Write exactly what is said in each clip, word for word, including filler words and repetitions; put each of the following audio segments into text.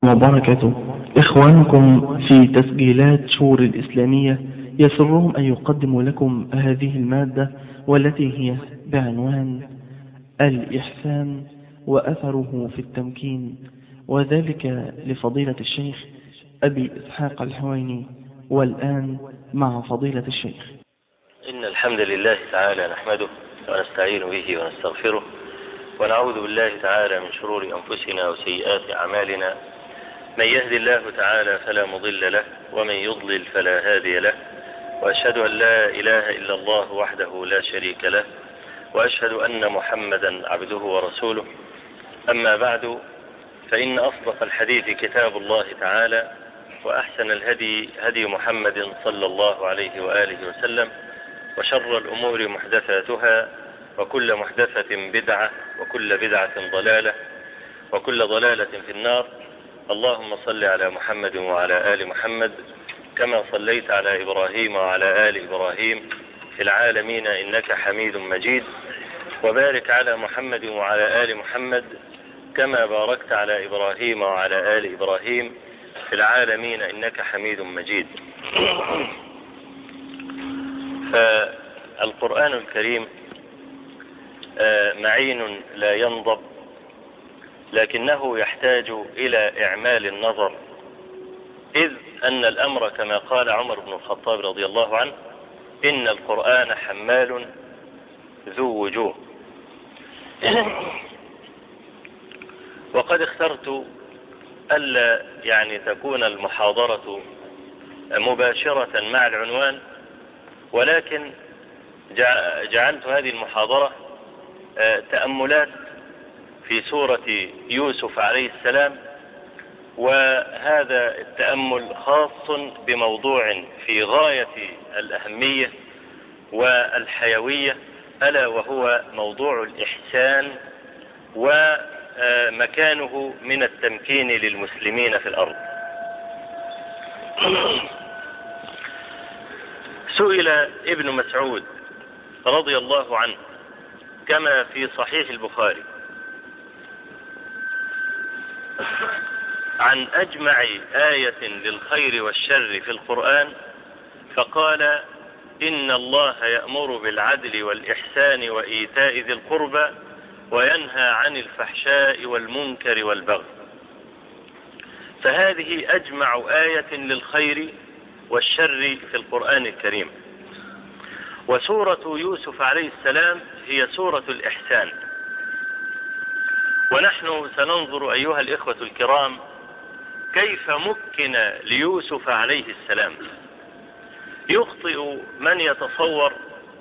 وبركاته. إخوانكم في تسجيلات شور الإسلامية يسرهم أن يقدموا لكم هذه المادة، والتي هي بعنوان الإحسان وأثره في التمكين، وذلك لفضيلة الشيخ أبي إسحاق الحويني. والآن مع فضيلة الشيخ. إن الحمد لله تعالى نحمده ونستعين به ونستغفره، ونعوذ بالله تعالى من شرور أنفسنا وسيئات أعمالنا. من يهدي الله تعالى فلا مضل له، ومن يضلل فلا هادي له، وأشهد أن لا إله إلا الله وحده لا شريك له، وأشهد أن محمدا عبده ورسوله. أما بعد، فإن أصدق الحديث كتاب الله تعالى، وأحسن الهدي هدي محمد صلى الله عليه وآله وسلم، وشر الأمور محدثاتها، وكل محدثة بدعة، وكل بدعة ضلالة، وكل ضلالة في النار. اللهم صل على محمد وعلى آل محمد كما صليت على إبراهيم وعلى آل إبراهيم في العالمين إنك حميد مجيد، وبارك على محمد وعلى آل محمد كما باركت على إبراهيم وعلى آل إبراهيم في العالمين إنك حميد مجيد. فالقرآن الكريم معين لا ينضب، لكنه يحتاج إلى إعمال النظر، إذ أن الأمر كما قال عمر بن الخطاب رضي الله عنه: إن القرآن حمال ذو وجوه. وقد اخترت ألا يعني تكون المحاضرة مباشرة مع العنوان، ولكن جعلت هذه المحاضرة تأملات في سورة يوسف عليه السلام، وهذا التأمل خاص بموضوع في غاية الأهمية والحيوية، ألا وهو موضوع الإحسان ومكانه من التمكين للمسلمين في الأرض. سئل ابن مسعود رضي الله عنه كما في صحيح البخاري عن أجمع آية للخير والشر في القرآن، فقال: إن الله يأمر بالعدل والإحسان وإيتاء ذي القربى وينهى عن الفحشاء والمنكر والبغي. فهذه أجمع آية للخير والشر في القرآن الكريم. وسورة يوسف عليه السلام هي سورة الإحسان. ونحن سننظر أيها الإخوة الكرام كيف مكن ليوسف عليه السلام. يخطئ من يتصور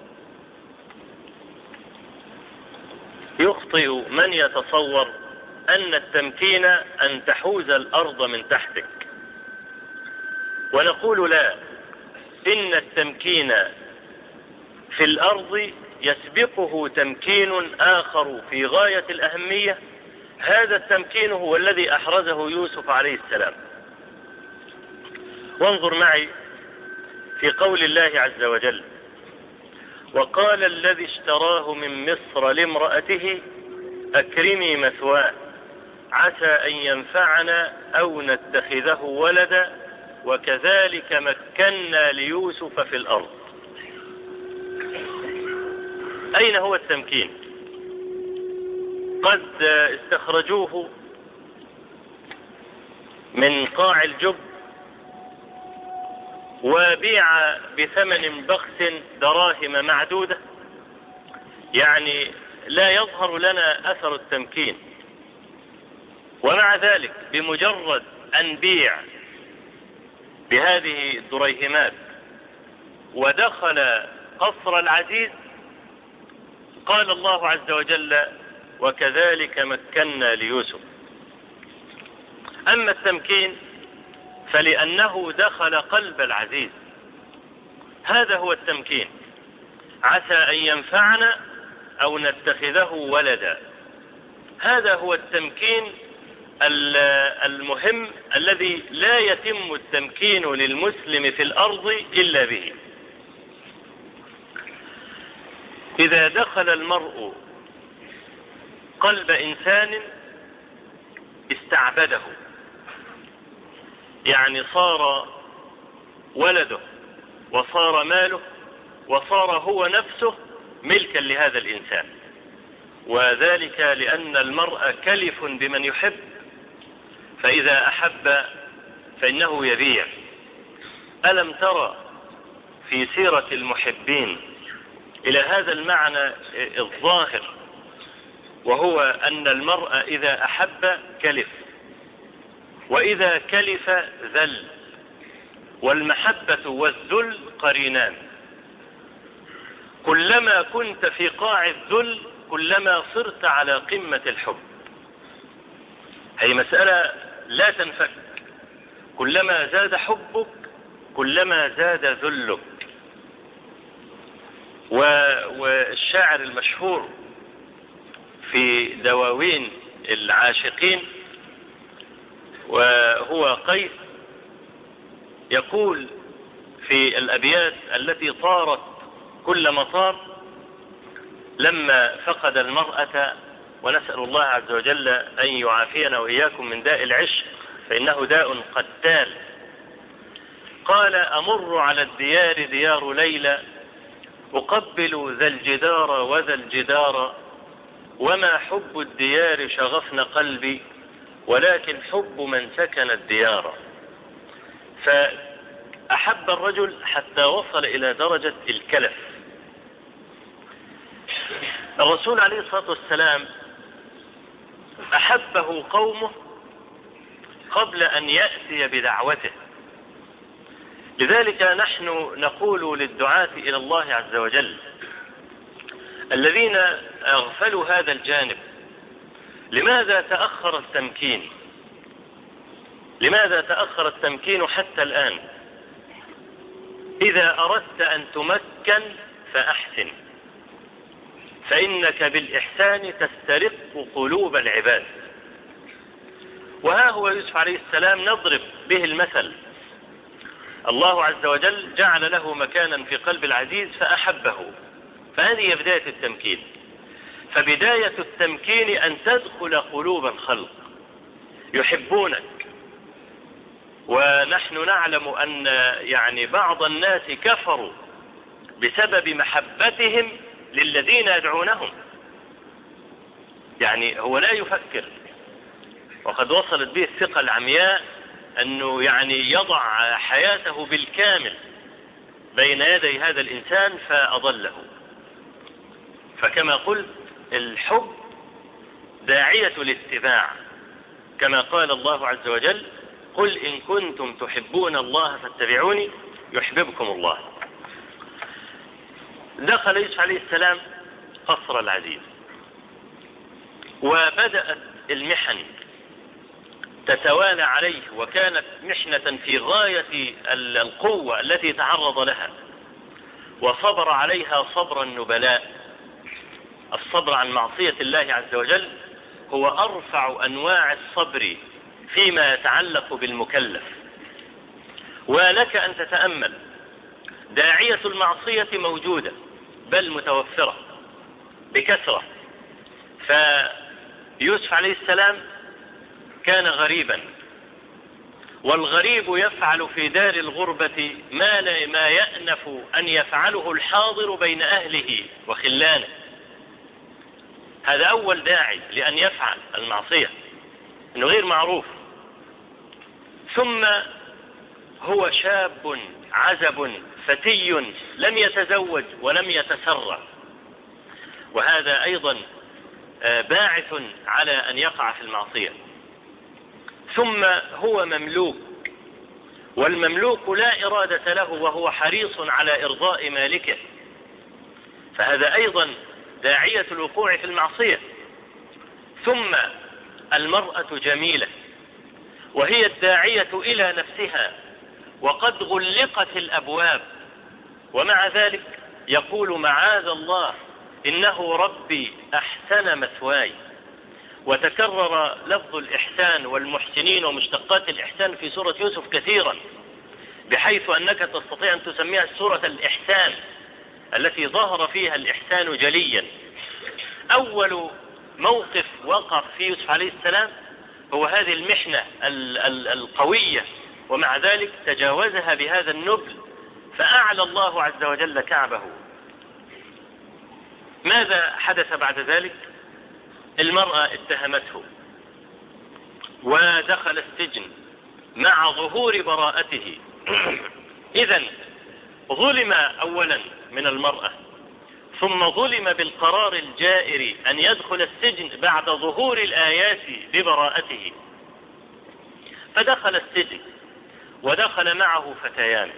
يخطئ من يتصور أن التمكين أن تحوز الأرض من تحتك، ونقول لا، إن التمكين في الأرض يسبقه تمكين آخر في غاية الأهمية. هذا التمكين هو الذي أحرزه يوسف عليه السلام. وانظر معي في قول الله عز وجل: وقال الذي اشتراه من مصر لامرأته أكرمي مثواه عسى أن ينفعنا أو نتخذه ولدا وكذلك مكنا ليوسف في الأرض. أين هو التمكين؟ قد استخرجوه من قاع الجب وبيع بثمن بخس دراهم معدودة، يعني لا يظهر لنا أثر التمكين. ومع ذلك بمجرد أن بيع بهذه الدريهمات ودخل قصر العزيز، قال الله عز وجل: وكذلك مكنا ليوسف. أما التمكين فلأنه دخل قلب العزيز، هذا هو التمكين. عسى أن ينفعنا أو نتخذه ولدا، هذا هو التمكين المهم الذي لا يتم التمكين للمسلم في الأرض إلا به. إذا دخل المرء قلب إنسان استعبده، يعني صار ولده وصار ماله وصار هو نفسه ملكا لهذا الإنسان، وذلك لأن المرء كلف بمن يحب، فإذا أحب فإنه يبيع. ألم ترى في سيرة المحبين إلى هذا المعنى الظاهر، وهو أن المرء إذا أحب كلف، وإذا كلف ذل، والمحبة والذل قرينان. كلما كنت في قاع الذل كلما صرت على قمة الحب. هي مسألة لا تنفك، كلما زاد حبك كلما زاد ذلك. والشاعر المشهور في دواوين العاشقين وهو قيس يقول في الأبيات التي طارت كل مطار لما فقد المرأة، ونسأل الله عز وجل أن يعافينا وإياكم من داء العشق فإنه داء قتال. قال: أمر على الديار ديار ليلى، أقبل ذا الجدار وذا الجدار، وما حب الديار شغفن قلبي، ولكن حب من سكن الديار. فأحب الرجل حتى وصل إلى درجة الكلف. الرسول عليه الصلاة والسلام أحبه قومه قبل أن يأتي بدعوته. لذلك نحن نقول للدعاة إلى الله عز وجل الذين أغفلوا هذا الجانب: لماذا تأخر التمكين؟ لماذا تأخر التمكين حتى الآن؟ إذا أردت أن تمكن فأحسن، فإنك بالإحسان تسترق قلوب العباد. وها هو يوسف عليه السلام نضرب به المثل. الله عز وجل جعل له مكانا في قلب العزيز فأحبه، فهذه بداية التمكين. فبداية التمكين أن تدخل قلوب الخلق يحبونك. ونحن نعلم أن يعني بعض الناس كفروا بسبب محبتهم للذين يدعونهم. يعني هو لا يفكر، وقد وصلت به الثقة العمياء أنه يعني يضع حياته بالكامل بين يدي هذا الإنسان فأضله. فكما قلت الحب داعية الاتباع، كما قال الله عز وجل: قل إن كنتم تحبون الله فاتبعوني يحببكم الله. دخل يوسف عليه السلام قصر العزيز، وبدأت المحن تتوالى عليه، وكانت محنة في غاية القوة التي تعرض لها، وصبر عليها صبر النبلاء. الصبر عن معصية الله عز وجل هو أرفع أنواع الصبر فيما يتعلق بالمكلف. ولك أن تتأمل، داعية المعصية موجودة بل متوفرة بكثرة. فيوسف عليه السلام كان غريبا، والغريب يفعل في دار الغربة ما لا ما يأنف أن يفعله الحاضر بين أهله وخلانه. هذا أول داعي لأن يفعل المعصية، أنه غير معروف. ثم هو شاب عزب فتي لم يتزوج ولم يتسرع، وهذا أيضا باعث على أن يقع في المعصية. ثم هو مملوك، والمملوك لا إرادة له وهو حريص على إرضاء مالكه، فهذا أيضا داعية الوقوع في المعصية. ثم المرأة جميلة، وهي الداعية إلى نفسها، وقد غلقت الأبواب، ومع ذلك يقول: معاذ الله إنه ربي أحسن مثواي. وتكرر لفظ الإحسان والمحسنين ومشتقات الإحسان في سورة يوسف كثيرا، بحيث أنك تستطيع أن تسميها سورة الإحسان التي ظهر فيها الإحسان جليا. أول موقف وقع في يوسف عليه السلام هو هذه المحنة القوية ومع ذلك تجاوزها بهذا النبل فأعلى الله عز وجل كعبه. ماذا حدث بعد ذلك؟ المرأة اتهمته ودخل السجن مع ظهور براءته. إذن ظلم أولا من المرأة، ثم ظلم بالقرار الجائر أن يدخل السجن بعد ظهور الآيات ببراءته. فدخل السجن ودخل معه فتيان.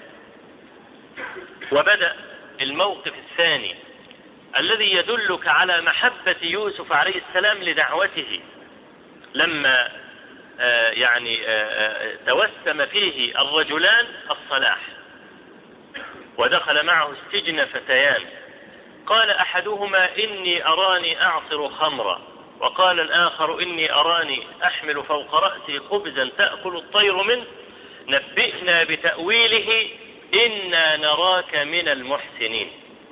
وبدأ الموقف الثاني الذي يدلك على محبة يوسف عليه السلام لدعوته، لما آه يعني آه توسم فيه الرجلان الصلاح. ودخل معه السجن فتيان، قال أحدهما إني أراني أعصر خمرا، وقال الآخر إني أراني أحمل فوق رأسي خبزا تأكل الطير منه، نبئنا بتأويله إنا نراك من المحسنين.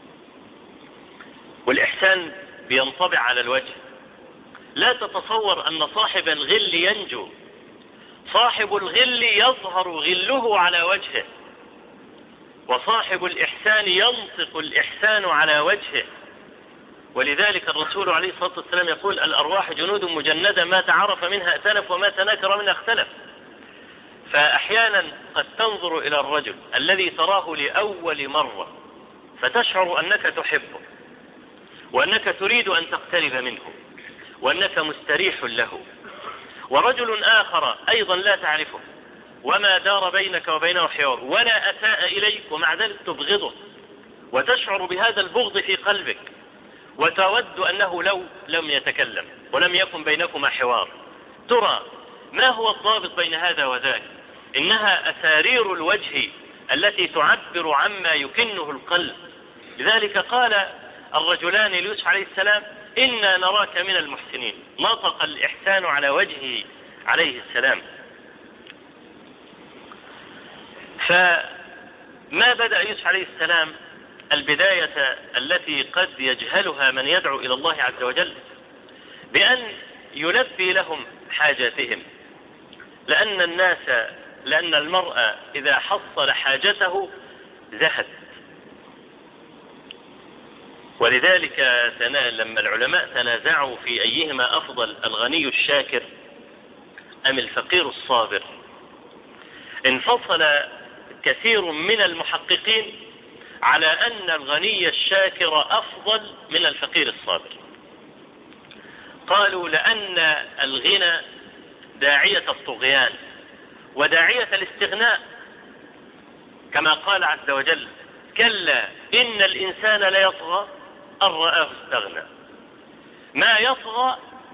والإحسان بينطبع على الوجه. لا تتصور أن صاحب الغل ينجو، صاحب الغل يظهر غله على وجهه، وصاحب الإحسان ينطق الإحسان على وجهه. ولذلك الرسول عليه الصلاة والسلام يقول الأرواح جنود مجندة ما تعرف منها ائتلف وما تناكر منها اختلف. فأحيانا قد تنظر إلى الرجل الذي تراه لأول مرة فتشعر أنك تحبه، وأنك تريد أن تقترب منه، وأنك مستريح له. ورجل آخر أيضا لا تعرفه وما دار بينك وبينه حوار ولا أساء إليك، ومع ذلك تبغضه وتشعر بهذا البغض في قلبك، وتود أنه لو لم يتكلم ولم يكن بينكما حوار. ترى ما هو الضابط بين هذا وذاك؟ إنها أسارير الوجه التي تعبر عما يكنه القلب. لذلك قال الرجلان ليوسف عليه السلام إنا نراك من المحسنين، نطق الإحسان على وجهه عليه السلام. فما بدأ يوسف عليه السلام البداية التي قد يجهلها من يدعو إلى الله عز وجل بأن يلبي لهم حاجاتهم، لأن الناس لأن المرأة إذا حصل حاجته زهد. ولذلك لما العلماء تنازعوا في أيهما أفضل الغني الشاكر أم الفقير الصابر، انفصل كثير من المحققين على أن الغني الشاكر أفضل من الفقير الصابر. قالوا لأن الغنى داعية الطغيان وداعية الاستغناء، كما قال عز وجل كلا إن الإنسان ليطغى أن رآه استغنى. ما يطغى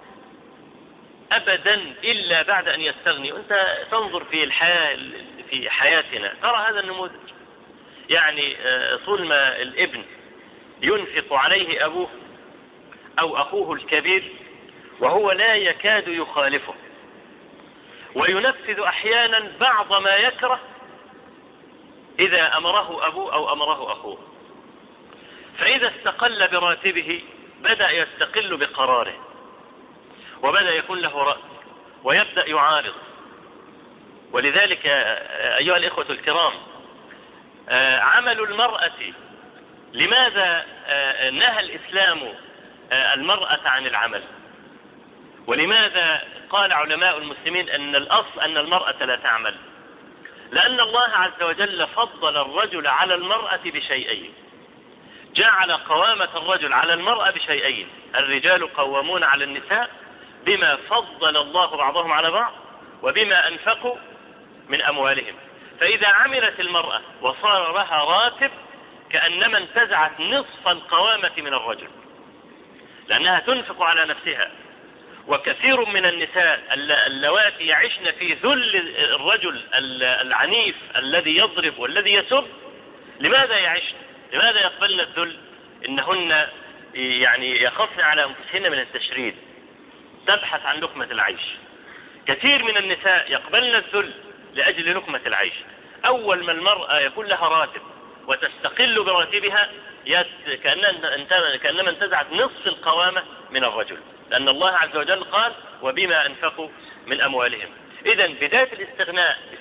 أبدا إلا بعد أن يستغني. أنت تنظر في الحياة في حياتنا ترى هذا النموذج. يعني طول ما الابن ينفق عليه أبوه أو أخوه الكبير وهو لا يكاد يخالفه، وينفذ أحيانا بعض ما يكره إذا أمره أبوه أو أمره أخوه. فإذا استقل براتبه بدأ يستقل بقراره، وبدأ يكون له رأي ويبدأ يعارض. ولذلك أيها الإخوة الكرام، عمل المرأة، لماذا نهى الإسلام المرأة عن العمل؟ ولماذا قال علماء المسلمين أن الأصل أن المرأة لا تعمل؟ لأن الله عز وجل فضل الرجل على المرأة بشيئين، جعل قوامة الرجل على المرأة بشيئين: الرجال قوامون على النساء بما فضل الله بعضهم على بعض وبما أنفقوا من أموالهم. فإذا عملت المرأة وصار لها راتب كأنما انتزعت نصف القوامة من الرجل، لأنها تنفق على نفسها. وكثير من النساء اللواتي يعشن في ذل الرجل العنيف الذي يضرب والذي يسب، لماذا يعشن؟ لماذا يقبلن الذل؟ إنهن يعني يخافن على أنفسهن من التشريد، تبحث عن لقمة العيش. كثير من النساء يقبلن الذل لأجل لقمة العيش. أول ما المرأة يكون لها راتب وتستقل براتبها كأنما انتزعت نصف القوامة من الرجل، لأن الله عز وجل قال وبما أنفقوا من أموالهم. إذن بداية الاستغناء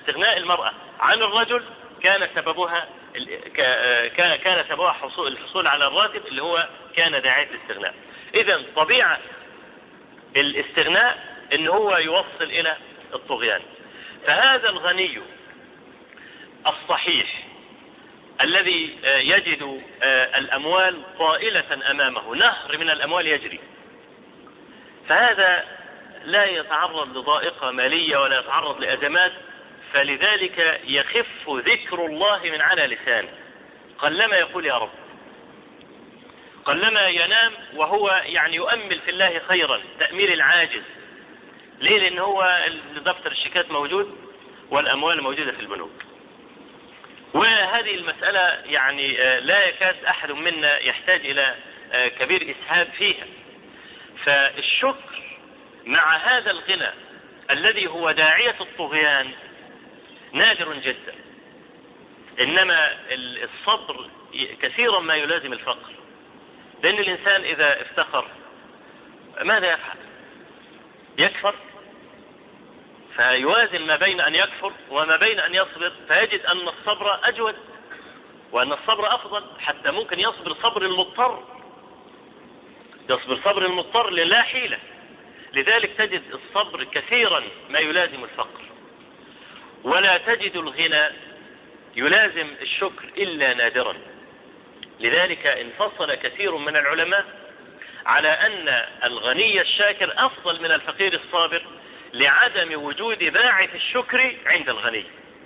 استغناء المرأة عن الرجل كان سببها كان كان سببها حصول الحصول على الراتب اللي هو كان داعية الاستغناء. إذا طبيعة الاستغناء ان هو يوصل الى الطغيان. فهذا الغني الصحيح الذي يجد الاموال طائلة امامه، نهر من الاموال يجري، فهذا لا يتعرض لضائقة مالية ولا يتعرض لأزمات، فلذلك يخف ذكر الله من على لسانه، قلما يقول يا رب، قلما ينام وهو يعني يؤمل في الله خيرا تأميل العاجز. ليه؟ لأن هو دفتر الشيكات موجود والأموال موجودة في البنوك. وهذه المسألة يعني لا يكاد أحد منا يحتاج إلى كبير إسهاب فيها. فالشكر مع هذا الغنى الذي هو داعية الطغيان نادر جدا. إنما الصبر كثيرا ما يلازم الفقر، لأن الإنسان إذا افتقر ماذا يفعل؟ يكفر، فيوازن ما بين أن يكفر وما بين أن يصبر، فيجد أن الصبر أجود وأن الصبر أفضل، حتى ممكن يصبر صبر المضطر، يصبر صبر المضطر لا حيلة. لذلك تجد الصبر كثيرا ما يلازم الفقر، ولا تجد الغنى يلازم الشكر إلا نادرا. لذلك انفصل كثير من العلماء على أن الغني الشاكر أفضل من الفقير الصابر لعدم وجود باعث الشكر عند الغني.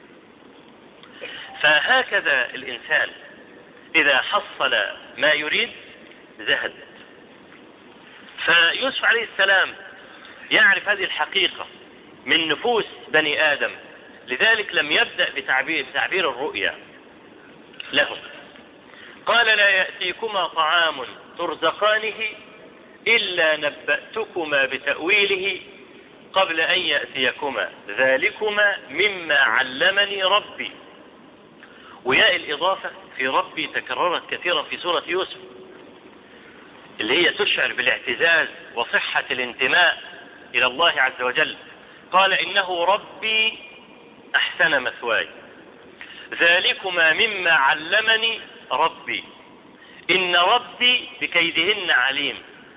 فهكذا الإنسان إذا حصل ما يريد زهد. فيوسف عليه السلام يعرف هذه الحقيقة من نفوس بني آدم، لذلك لم يبدأ بتعبير, بتعبير الرؤيا لهم. قال لا يأتيكما طعام ترزقانه إلا نبأتكما بتأويله قبل أن يأتيكما ذلكما مما علمني ربي. وياء الإضافة في ربي تكررت كثيرا في سورة يوسف، اللي هي تشعر بالاعتزاز وصحة الانتماء إلى الله عز وجل. قال إنه ربي أحسن مثواي ذلكما مما علمني ربي إن ربي بكيدهن عليم.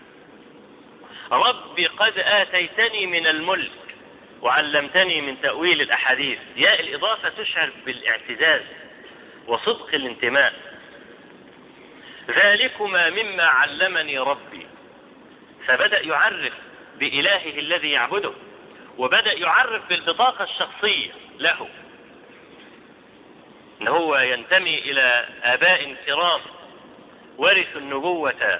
ربي قد آتيتني من الملك وعلمتني من تأويل الأحاديث. ياء الإضافة تشعر بالاعتزاز وصدق الانتماء. ذلكما مما علمني ربي، فبدأ يعرف بإلهه الذي يعبده، وبدأ يعرف بالبطاقة الشخصية له، إن هو ينتمي إلى آباء كرام ورثوا النبوة.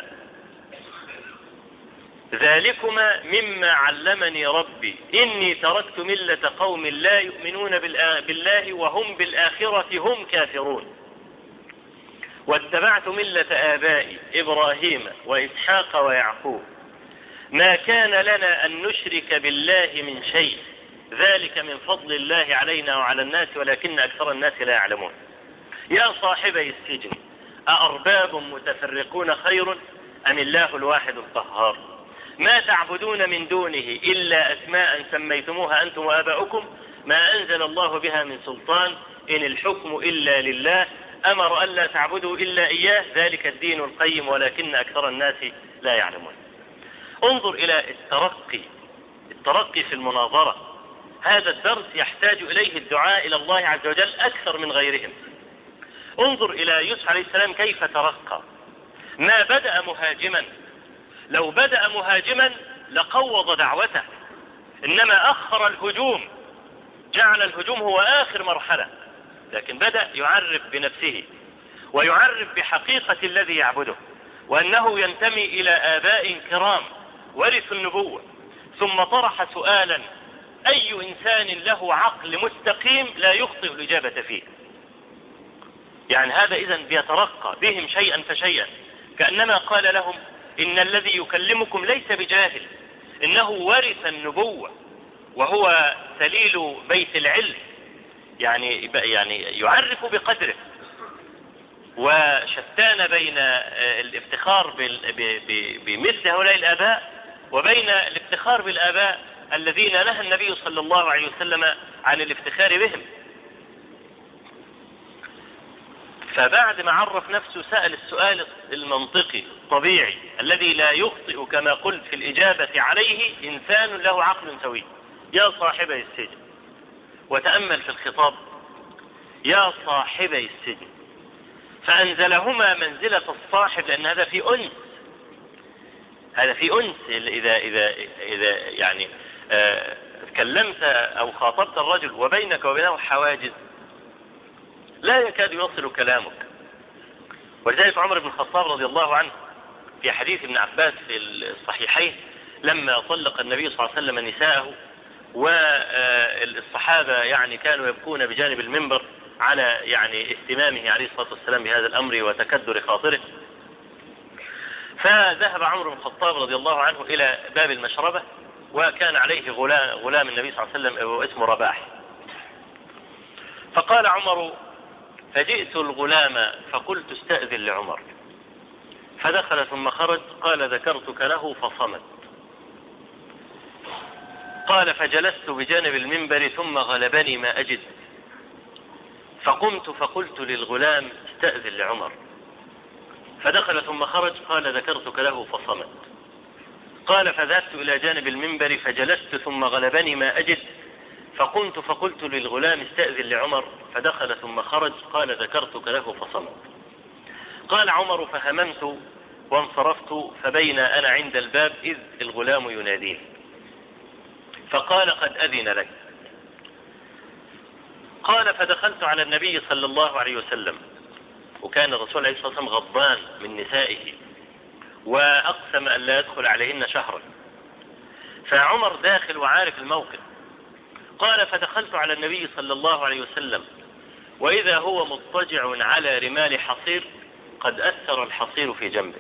ذلكما مما علمني ربي إني تركت ملة قوم لا يؤمنون بالله وهم بالآخرة هم كافرون واتبعت ملة آبائي إبراهيم وإسحاق ويعقوب ما كان لنا أن نشرك بالله من شيء ذلك من فضل الله علينا وعلى الناس ولكن أكثر الناس لا يعلمون. يا صاحبي السجن أأرباب متفرقون خير أم الله الواحد القهار ما تعبدون من دونه إلا أسماء سميتموها أنتم وآباؤكم ما أنزل الله بها من سلطان إن الحكم إلا لله أمر ألا تعبدوا إلا إياه ذلك الدين القيم ولكن أكثر الناس لا يعلمون. انظر إلى الترقي الترقي في المناظرة. هذا الدرس يحتاج إليه الدعاء إلى الله عز وجل أكثر من غيرهم. انظر إلى يوسف عليه السلام كيف ترقى. ما بدأ مهاجما، لو بدأ مهاجما لقوض دعوته، إنما أخر الهجوم، جعل الهجوم هو آخر مرحلة، لكن بدأ يعرف بنفسه ويعرف بحقيقة الذي يعبده وأنه ينتمي إلى آباء كرام ورثوا النبوة. ثم طرح سؤالا أي إنسان له عقل مستقيم لا يخطئ الإجابة فيه. يعني هذا إذن بيترقى بهم شيئا فشيئا، كأنما قال لهم إن الذي يكلمكم ليس بجاهل، إنه ورث النبوة وهو سليل بيت العلم، يعني يعني يعرف بقدره. وشتان بين الافتخار بمثل هؤلاء الآباء وبين الافتخار بالآباء الذين نهى النبي صلى الله عليه وسلم عن الافتخار بهم. فبعد ما عرف نفسه سأل السؤال المنطقي الطبيعي الذي لا يخطئ كما قلت في الإجابة عليه إنسان له عقل سوي: يا صاحبي السجن. وتأمل في الخطاب: يا صاحبي السجن، فأنزلهما منزلة الصاحب، لأن هذا في أنس، هذا في أنس. إذا إذا إذا يعني آه تكلمت أو خاطبت الرجل وبينك وبينه حواجز لا يكاد يوصل كلامك. ولذلك عمر بن الخطاب رضي الله عنه في حديث ابن عباس في الصحيحين لما طلق النبي صلى الله عليه وسلم نساءه والصحابة يعني كانوا يبكون بجانب المنبر على يعني اهتمامه عليه الصلاة والسلام بهذا الأمر وتكدر خاطره، فذهب عمر بن الخطاب رضي الله عنه إلى باب المشربة، وكان عليه غلام, غلام النبي صلى الله عليه وسلم اسمه رباح. فقال عمر: فجئت الغلام فقلت استأذن لعمر، فدخل ثم خرج، قال: ذكرتك له فصمت. قال: فجلست بجانب المنبر ثم غلبني ما أجد، فقمت فقلت للغلام: استأذن لعمر، فدخل ثم خرج، قال: ذكرتك له فصمت. قال: فذهبت إلى جانب المنبر فجلست ثم غلبني ما أجد، فقمت فقلت للغلام: استأذن لعمر، فدخل ثم خرج، قال: ذكرتك له فصمت. قال عمر: فهممت وانصرفت، فبين أنا عند الباب إذ الغلام يناديه، فقال: قد أذن لك. قال: فدخلت على النبي صلى الله عليه وسلم، وكان الرسول عليه الصلاة والسلام غضبان من نسائه وأقسم أن لا يدخل عليهن شهرا، فعمر داخل وعارف الموقف. قال: فدخلت على النبي صلى الله عليه وسلم وإذا هو مضطجع على رمال حصير قد أثر الحصير في جنبه،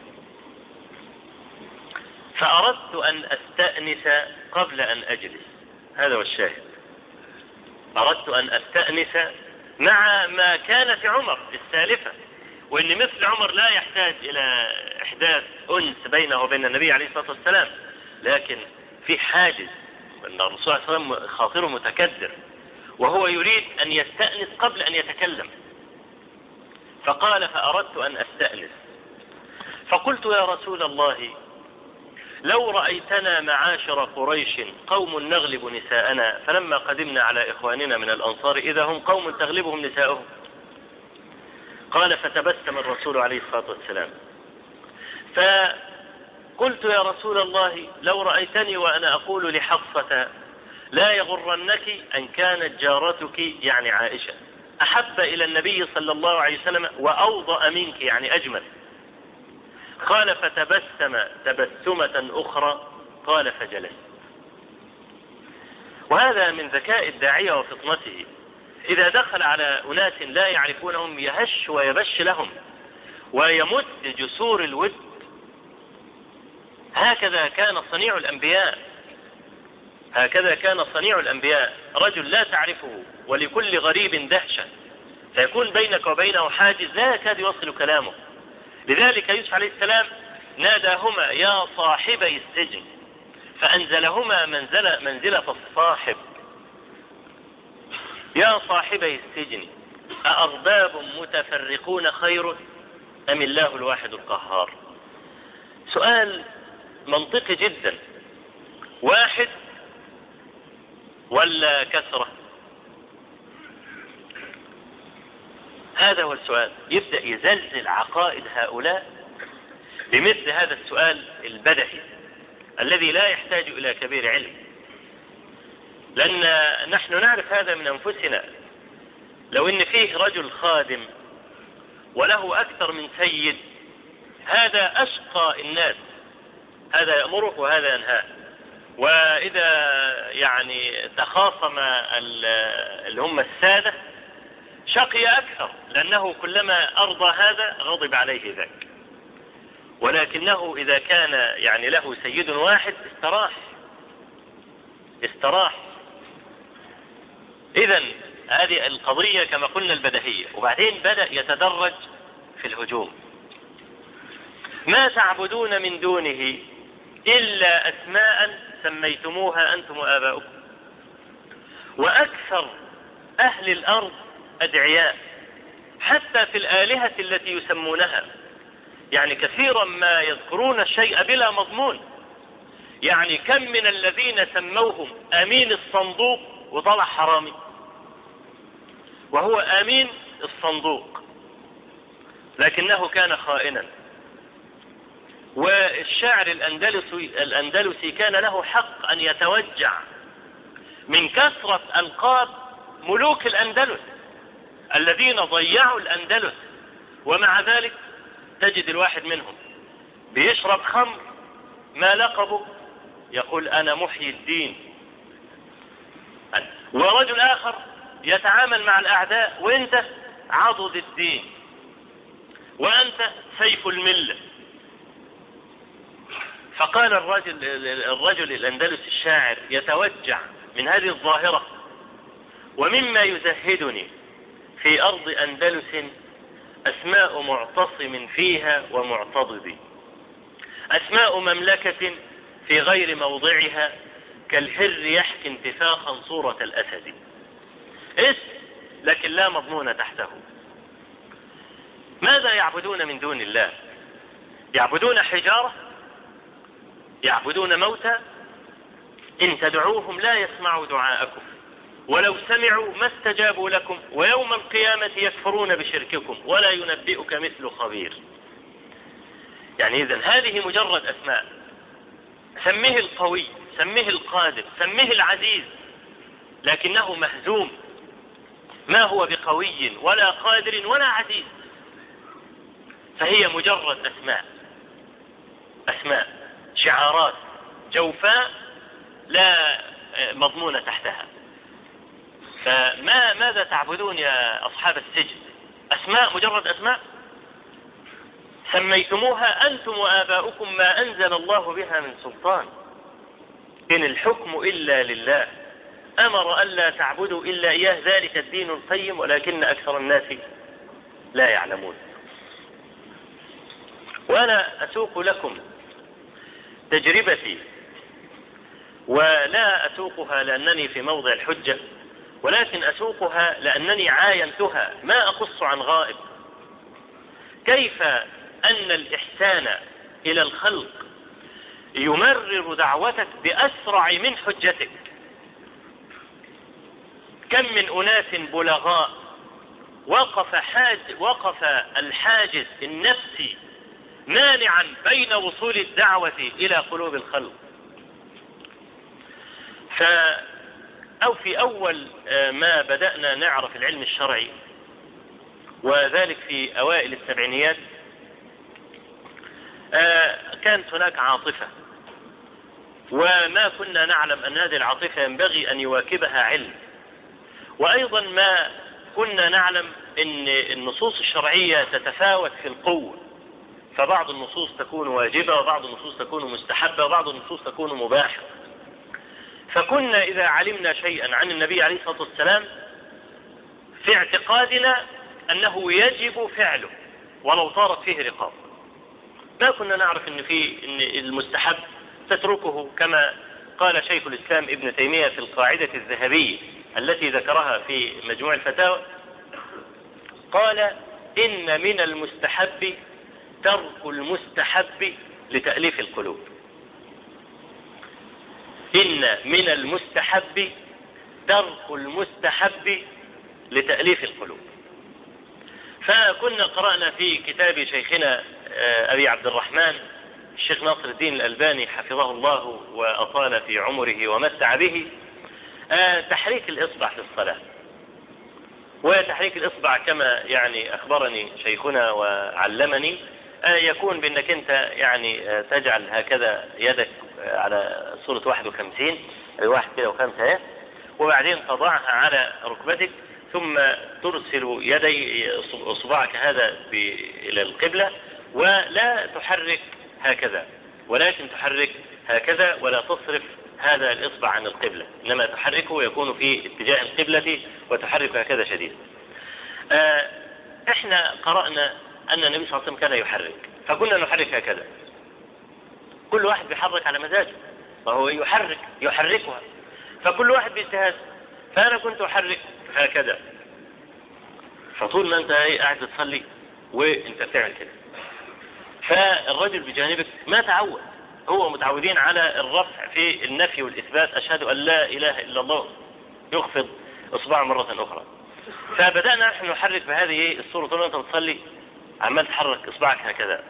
فأردت أن أستأنس قبل أن أجلس. هذا هو الشاهد، أردت أن أستأنس مع ما كان في عمر السالفة، وإن مثل عمر لا يحتاج إلى إحداث أنس بينه وبين النبي عليه الصلاة والسلام، لكن في حاجز، أن الرسول صلى الله عليه وسلم خاطره متكدر وهو يريد أن يستأنس قبل أن يتكلم. فقال: فأردت أن أستأنس، فقلت: يا رسول الله، لو رأيتنا معاشر قريش قوم نغلب نساءنا، فلما قدمنا على إخواننا من الأنصار إذا هم قوم تغلبهم نساؤهم. قال: فتبسم الرسول عليه الصلاة والسلام، فقلت: يا رسول الله، لو رأيتني وأنا أقول لحفصة لا يغرنك أن كانت جارتك يعني عائشة أحب إلى النبي صلى الله عليه وسلم وأوضأ منك يعني أجمل. قال: فتبسم تبسمة أخرى، قال: فجلست. وهذا من ذكاء الداعية وفطنته، إذا دخل على أناس لا يعرفونهم يهش ويبش لهم ويمد جسور الود. هكذا كان صنيع الأنبياء، هكذا كان صنيع الأنبياء، رجل لا تعرفه ولكل غريب دهشة، فيكون بينك وبينه حاجز لا يكاد يوصل كلامه. لذلك يوسف عليه السلام ناداهما: يا صاحبي السجن، فأنزلهما منزلة, منزلة الصاحب. يا صاحبي السجن، أأرباب متفرقون خير أم الله الواحد القهار؟ سؤال منطقي جدا، واحد ولا كثرة؟ هذا هو السؤال. يبدأ يزلزل عقائد هؤلاء بمثل هذا السؤال البدهي الذي لا يحتاج إلى كبير علم، لأن نحن نعرف هذا من أنفسنا. لو إن فيه رجل خادم وله أكثر من سيد، هذا أشقى الناس، هذا يأمره وهذا ينهاه، وإذا يعني تخاصم اللي هم السادة شقي أكثر، لأنه كلما أرضى هذا غضب عليه ذاك. ولكنه إذا كان يعني له سيد واحد استراح استراح إذن هذه القضية كما قلنا البدهية. وبعدين بدأ يتدرج في الهجوم: ما تعبدون من دونه إلا أسماء سميتموها أنتم وآباؤكم، وأكثر أهل الأرض أدعياء، حتى في الآلهة التي يسمونها، يعني كثيرا ما يذكرون الشيء بلا مضمون. يعني كم من الذين سموهم أمين الصندوق وطلع حرامي، وهو أمين الصندوق لكنه كان خائنا. والشاعر الأندلسي, الأندلسي كان له حق أن يتوجع من كثرة ألقاب ملوك الأندلس الذين ضيعوا الأندلس، ومع ذلك تجد الواحد منهم بيشرب خمر، ما لقبه؟ يقول أنا محيي الدين. ورجل آخر يتعامل مع الأعداء وأنت عضد الدين، وأنت سيف الملة. فقال الرجل, الرجل الأندلسي الشاعر يتوجع من هذه الظاهرة: ومما يزهدني في أرض أندلس أسماء معتصم فيها ومعتضد، أسماء مملكة في غير موضعها كالحر يحكي انتفاخا صورة الأسد. اسم لكن لا مضمون تحته. ماذا يعبدون من دون الله؟ يعبدون حجارة، يعبدون موتى. إن تدعوهم لا يسمعوا دعاءكم ولو سمعوا ما استجابوا لكم ويوم القيامة يكفرون بشرككم ولا ينبئك مثل خبير. يعني إذن هذه مجرد أسماء. سميه القوي، سميه القادر، سميه العزيز، لكنه مهزوم، ما هو بقوي ولا قادر ولا عزيز. فهي مجرد أسماء، أسماء شعارات جوفاء لا مضمون تحتها. فما ماذا تعبدون يا أصحاب السجن؟ أسماء، مجرد أسماء سميتموها أنتم وآباؤكم ما أنزل الله بها من سلطان، إن الحكم إلا لله أمر ألا تعبدوا إلا إياه ذلك الدين القيم ولكن أكثر الناس لا يعلمون. وأنا أسوق لكم تجربتي، ولا أسوقها لأنني في موضع الحجة، ولكن أسوقها لأنني عاينتها، ما أقص عن غائب. كيف أن الإحسان إلى الخلق يمرر دعوتك بأسرع من حجتك. كم من أناس بلغاء وقف, حاج وقف الحاجز النفسي مانعا بين وصول الدعوة إلى قلوب الخلق. ف أو في أول ما بدأنا نعرف العلم الشرعي، وذلك في أوائل السبعينيات، كانت هناك عاطفة، وما كنا نعلم أن هذه العاطفة ينبغي أن يواكبها علم. وأيضا ما كنا نعلم أن النصوص الشرعية تتفاوت في القوة، فبعض النصوص تكون واجبة وبعض النصوص تكون مستحبة وبعض النصوص تكون مباحة. فكنا إذا علمنا شيئا عن النبي عليه الصلاة والسلام في اعتقادنا أنه يجب فعله ولو طارت فيه رقاب. ما كنا نعرف أن في إن المستحب تتركه، كما قال شيخ الإسلام ابن تيمية في القاعدة الذهبية التي ذكرها في مجموع الفتاوى، قال: إن من المستحب ترك المستحب لتأليف القلوب. إن من المستحب ترك المستحب لتأليف القلوب. فكنا قرأنا في كتاب شيخنا أبي عبد الرحمن الشيخ ناصر الدين الألباني حفظه الله وأطال في عمره ومتع به تحريك الإصبع في الصلاة. وتحريك الإصبع كما يعني أخبرني شيخنا وعلمني يكون بأنك أنت يعني تجعل هكذا يدك على صورة واحد وخمسين، واحد كده وخمسة، وبعدين تضعها على ركبتك، ثم ترسل يدي صباعك هذا إلى القبلة، ولا تحرك هكذا، ولكن تحرك هكذا ولا تصرف هذا الإصبع عن القبلة، إنما تحركه يكون في اتجاه القبلة وتحرك هكذا شديد. احنا قرأنا أن النبي صلى الله عليه وسلم كان يحرك، فكنا نحرك هكذا. كل واحد بيحرك على مزاجه، وهو يحرك يحركها، فكل واحد باجتهاد. فأنا كنت أحرك هكذا، فطول ما انت ايه قاعد بتصلي وانت بتعمل كده، فالرجل بجانبك ما تعود، هو متعودين على الرفع في النفي والإثبات، أشهد أن لا إله إلا الله، يخفض إصبعه مرة أخرى. فبدأنا نحن نحرك بهذه الصورة، طول ما أنت بتصلي عمال تحرك إصبعك هكذا.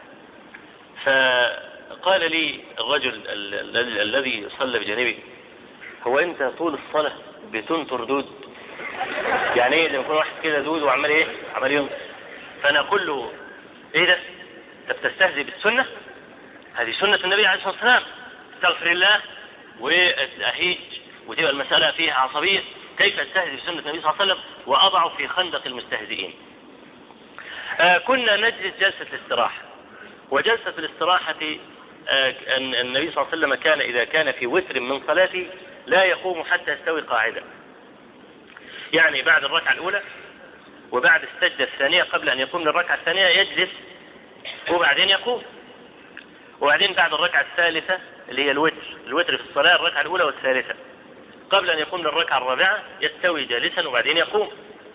فقال لي الرجل الذي صلى بجانبي: هو أنت طول الصلاة بتنطر دود؟ يعني ايه لما يكون واحد كده دود وعمال ايه عمال ينطر؟ فأنا أقول له: ايه ده؟ انت بتستهزئ بالسنة؟ هذه سنة النبي عليه الصلاة والسلام، استغفر الله وأهيج وتبقى المسألة فيها عصبية، كيف استهزئ بسنة النبي صلى الله عليه وسلم وأضع في خندق المستهزئين؟ آه كنا نجلس جلسة الاستراحة، وجلسة الاستراحة آه النبي صلى الله عليه وسلم كان إذا كان في وتر من صلاته لا يقوم حتى يستوي قاعدة، يعني بعد الركعة الأولى وبعد السجدة الثانية قبل أن يقوم للركعة الثانية يجلس وبعدين يقوم، وبعدين بعد الركعة الثالثة اللي هي الوتر، الوتر في الصلاة الركعة الأولى والثالثة، قبل أن يقوم للركعة الرابعة يستوي جالسا وبعدين يقوم.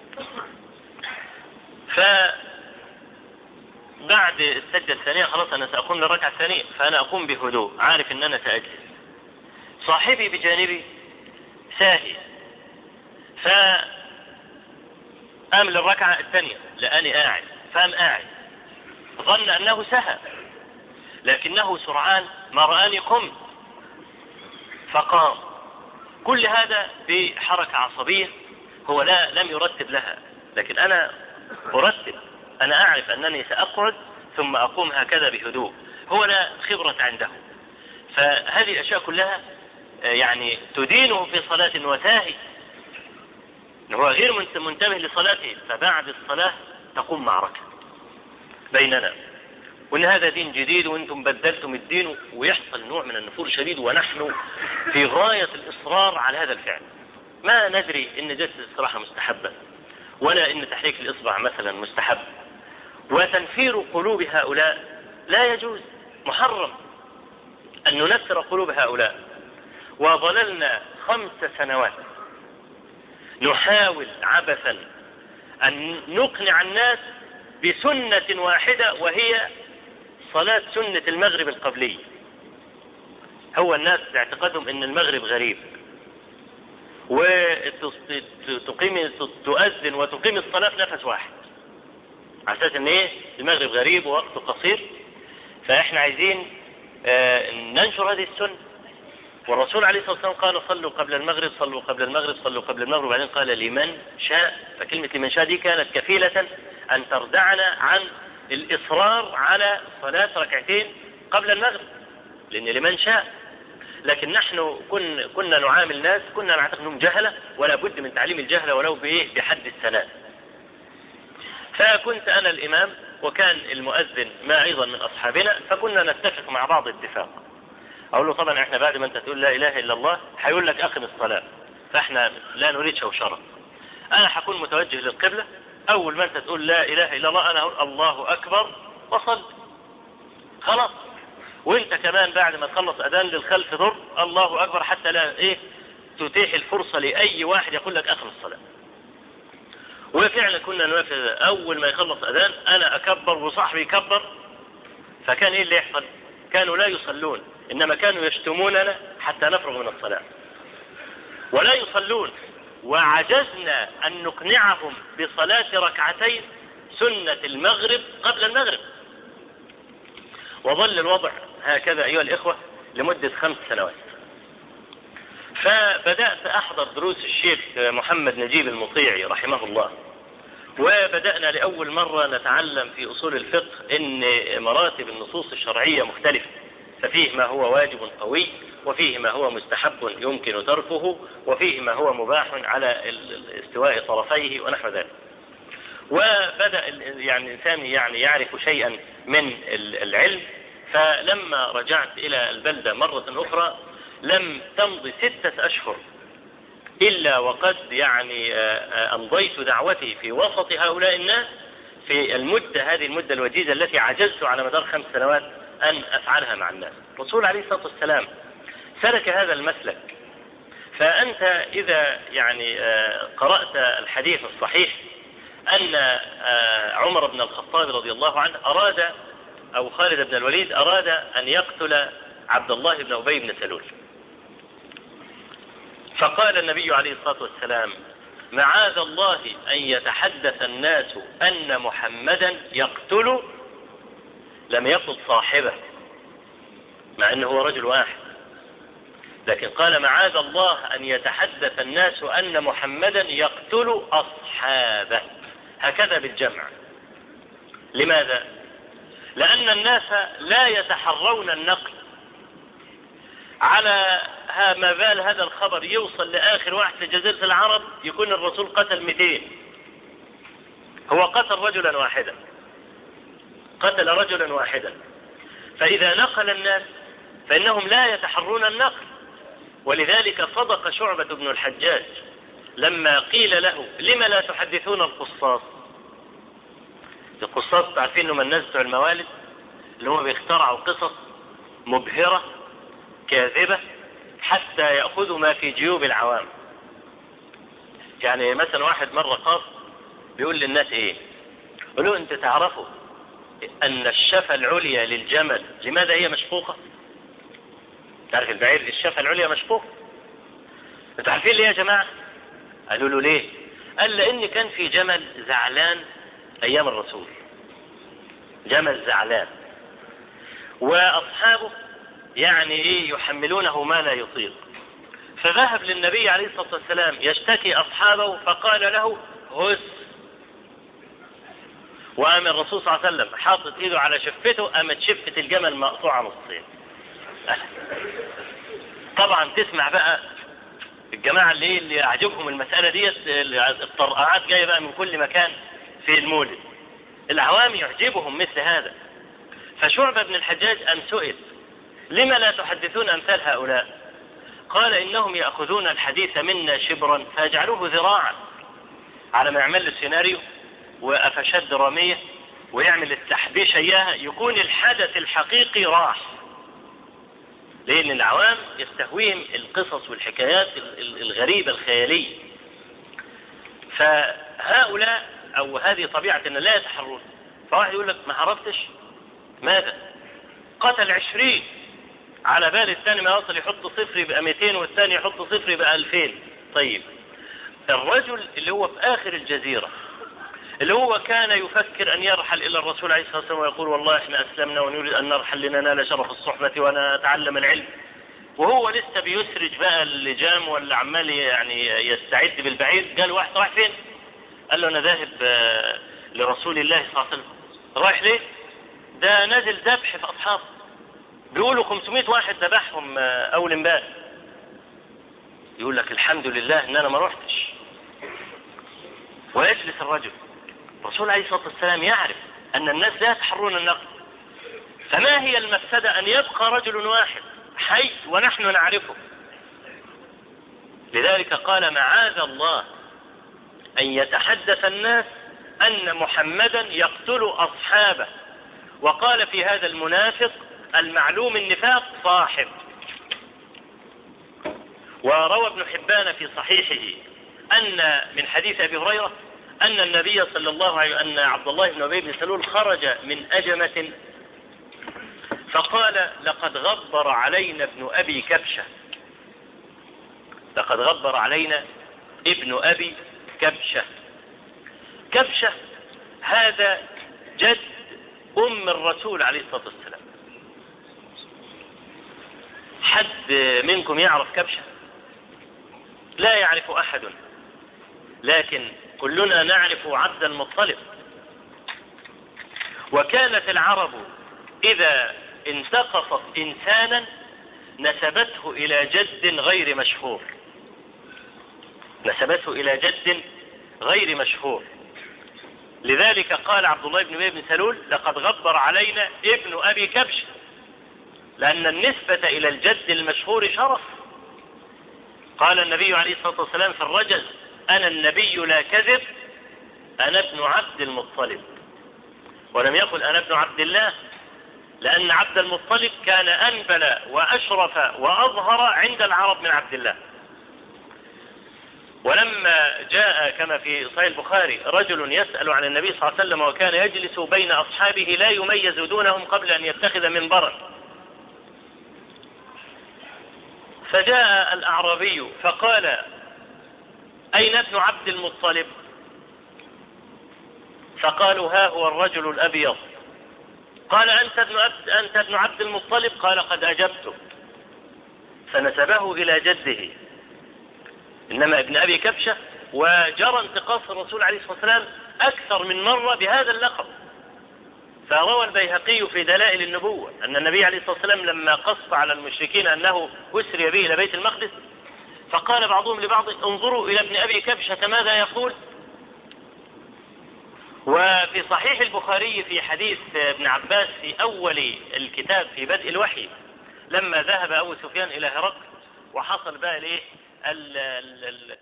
فبعد السجدة الثانية خلاص أنا سأقوم للركعة الثانية، فأنا أقوم بهدوء عارف أن أنا سأجلس. صاحبي بجانبي ساهي، فقام للركعة الثانية لأني قاعد، فقام قاعد، ظن أنه سهى، لكنه سرعان ما رآني قم فقام. كل هذا بحركة عصبية هو لا لم يرتب لها، لكن أنا أرتب، أنا أعرف أنني سأقعد ثم أقوم هكذا بهدوء، هو لا خبرة عنده. فهذه الأشياء كلها يعني تدينه في صلاة وساهي، هو غير منتبه لصلاته، فبعد الصلاة تقوم معركة بيننا، وإن هذا دين جديد وإنتم بدلتم الدين، ويحصل نوع من النفور شديد، ونحن في غاية الإصرار على هذا الفعل. ما ندري إن جلسة الاستراحة مستحبة، ولا إن تحريك الإصبع مثلا مستحب، وتنفير قلوب هؤلاء لا يجوز، محرم أن ننفر قلوب هؤلاء. وظللنا خمس سنوات نحاول عبثا أن نقنع الناس بسنة واحدة، وهي صلاة سنة المغرب القبلي. هو الناس اعتقادهم ان المغرب غريب، وتقيم تؤذن وتقيم الصلاة في نفس واحد، على اساس ان ايه المغرب غريب ووقته قصير. فاحنا عايزين اه ننشر هذه السنة. والرسول عليه الصلاة والسلام قال: صلوا قبل المغرب، صلوا قبل المغرب، صلوا قبل المغرب، وبعدين قال: لمن شاء. فكلمة لمن شاء دي كانت كفيلة أن تردعنا عن الإصرار على صلاة ركعتين قبل المغرب، لأن لمن شاء. لكن نحن كن كنا نعامل ناس كنا نعتقد أنهم جهلة، ولا بد من تعليم الجهلة ولو بإيه بحد السناء. فكنت أنا الإمام وكان المؤذن ما أيضا من أصحابنا، فكنا نتفق مع بعض اتفاق. أقول له: طبعا احنا بعد ما أنت تقول لا إله إلا الله هيقول لك أقم الصلاة، فاحنا لا نريد شوشرة. أنا حكون متوجه للقبلة، أول ما أنت تقول لا إله إلا الله أنا أقول الله أكبر وصل، خلاص. وأنت كمان بعد ما تخلص أذان للخلف ضر الله أكبر، حتى لا إيه تتيح الفرصة لأي واحد يقول لك أقم الصلاة. وفعلا كنا ننفذ، أول ما يخلص أذان أنا أكبر وصاحبي يكبر. فكان إيه اللي يحصل؟ كانوا لا يصلون، إنما كانوا يشتموننا حتى نفرغ من الصلاة، ولا يصلون. وعجزنا أن نقنعهم بصلاة ركعتين سنة المغرب قبل المغرب. وظل الوضع هكذا أيها الإخوة لمدة خمس سنوات. فبدأت أحضر دروس الشيخ محمد نجيب المطيعي رحمه الله، وبدأنا لأول مرة نتعلم في أصول الفقه إن مراتب النصوص الشرعية مختلفة، ففيه ما هو واجب قوي، وفيه ما هو مستحب يمكن تركه، وفيه ما هو مباح على استواء طرفيه ونحو ذلك. وبدأ يعني الإنسان يعني يعرف شيئا من العلم. فلما رجعت إلى البلدة مرة أخرى لم تمضي ستة أشهر إلا وقد يعني أمضيت دعوتي في وسط هؤلاء الناس في المدة هذه المدة الوجيزة التي عجزت على مدار خمس سنوات أن أفعلها مع الناس. الرسول عليه الصلاة والسلام سلك هذا المسلك. فأنت إذا يعني قرأت الحديث الصحيح أن عمر بن الخطاب رضي الله عنه أراد، أو خالد بن الوليد أراد أن يقتل عبد الله بن أبي بن سلول، فقال النبي عليه الصلاة والسلام: معاذ الله أن يتحدث الناس أن محمدا يقتل، لم يقل صاحبه مع أنه هو رجل واحد، لكن قال معاذ الله أن يتحدث الناس أن محمدا يقتل أصحابه، هكذا بالجمع. لماذا؟ لأن الناس لا يتحرون النقل على ما بال هذا الخبر يوصل لآخر واحد في جزيرة العرب يكون الرسول قتل مئتين، هو قتل رجلا واحدا، قتل رجلا واحدا. فإذا نقل الناس فإنهم لا يتحرون النقل، ولذلك صدق شعبة بن الحجاج لما قيل له: لما لا تحدثون القصاص؟ القصاص تعرفين انهم الناس بتوع الموالد اللي هم بيخترعوا قصص مبهرة كاذبة حتى يأخذوا ما في جيوب العوام. يعني مثلا واحد مرة قاص بيقول للناس ايه؟ قالوا: انت تعرفوا ان الشفة العليا للجمل لماذا هي مشقوقة؟ تعرف البعير الشفة العليا مشقوقة، انتوا عارفين ليه يا جماعة؟ قالوا له: ليه؟ قال: لان كان في جمل زعلان ايام الرسول، جمل زعلان، واصحابه يعني ايه يحملونه ما لا يطيق، فذهب للنبي عليه الصلاة والسلام يشتكي اصحابه، فقال له: هس. وقام الرسول صلى الله عليه وسلم حاطط ايده على شفته، قامت شفة الجمل مقطوعة نصين. طبعا تسمع بقى الجماعة اللي اللي عجبهم المسألة دي، الطرقعات جاية بقى من كل مكان في المولد، العوام يعجبهم مثل هذا. فشعبة بن الحجاج أم سئل: لما لا تحدثون أمثال هؤلاء؟ قال: إنهم يأخذون الحديث منا شبرا فيجعلوه ذراعا، على ما يعمل السيناريو وقفشات درامية ويعمل التحبيش إياها يكون الحدث الحقيقي راح، لأن العوام يستهويهم القصص والحكايات الغريبة الخيالية. فهؤلاء أو هذه طبيعة أن لا يتحرون. فواحد يقول لك: ما عرفتش ماذا؟ قتل عشرين، على بال الثاني ما يوصل يحط صفر يبقى مئتين، والثاني يحط صفر يبقى ألفين. طيب الرجل اللي هو في آخر الجزيرة اللي هو كان يفكر أن يرحل إلى الرسول عليه الصلاة والسلام ويقول: والله إحنا أسلمنا ونريد أن نرحل لننال شرف الصحبة ونتعلم العلم، وهو لسه بيسرج بقى اللجام ولا عمال يعني يستعد بالبعير. قال: واحد رايح فين؟ قال له: أنا ذاهب لرسول الله صلى الله عليه وسلم. رايح ليه؟ ده نازل ذبح في أصحابه، بيقولوا خمسمائة واحد ذبحهم أول امبارح. يقول لك: الحمد لله إن أنا ما رحتش. ويجلس الرجل. الرسول عليه الصلاة والسلام يعرف أن الناس لا يتحرون النقل، فما هي المفسدة أن يبقى رجل واحد حي ونحن نعرفه؟ لذلك قال: معاذ الله أن يتحدث الناس أن محمدا يقتل أصحابه. وقال في هذا المنافق المعلوم النفاق صاحب. وروى ابن حبان في صحيحه أن من حديث أبي هريرة أن النبي صلى الله عليه وسلم أن عبد الله بن أبي بن سلول خرج من أجمة فقال: لقد غبر علينا ابن أبي كبشة، لقد غبر علينا ابن أبي كبشة. كبشة هذا جد أم الرسول عليه الصلاة والسلام. حد منكم يعرف كبشة؟ لا يعرف أحد، لكن كلنا نعرف عبد المطلب. وكانت العرب إذا انتقصت إنسانا نسبته إلى جد غير مشهور، نسبته إلى جد غير مشهور. لذلك قال عبد الله بن أبي بن سلول: لقد غبر علينا ابن أبي كبش، لأن النسبة إلى الجد المشهور شرف. قال النبي عليه الصلاة والسلام في الرجل: أنا النبي لا كذب، أنا ابن عبد المطلب. ولم يقل أنا ابن عبد الله، لأن عبد المطلب كان أنبل وأشرف وأظهر عند العرب من عبد الله. ولما جاء كما في صحيح البخاري رجل يسأل عن النبي صلى الله عليه وسلم وكان يجلس بين أصحابه لا يميز دونهم قبل أن يتخذ منبرا، فجاء الأعرابي فقال: أين ابن عبد المطلب؟ فقالوا: ها هو الرجل الأبيض. قال: أنت ابن عبد, أنت ابن عبد المطلب؟ قال: قد أجبتك. فنسبه إلى جده، إنما ابن أبي كبشة، وجرى انتقاص الرسول عليه الصلاة والسلام أكثر من مرة بهذا اللقب. فروى البيهقي في دلائل النبوة أن النبي عليه الصلاة والسلام لما قص على المشركين أنه أسري به إلى بيت المقدس، فقال بعضهم لبعض: انظروا إلى ابن أبي كبشة ماذا يقول. وفي صحيح البخاري في حديث ابن عباس في أول الكتاب في بدء الوحي لما ذهب أبو سفيان إلى هرقل وحصل بقى الايه ال ال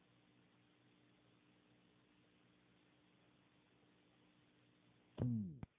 Mm.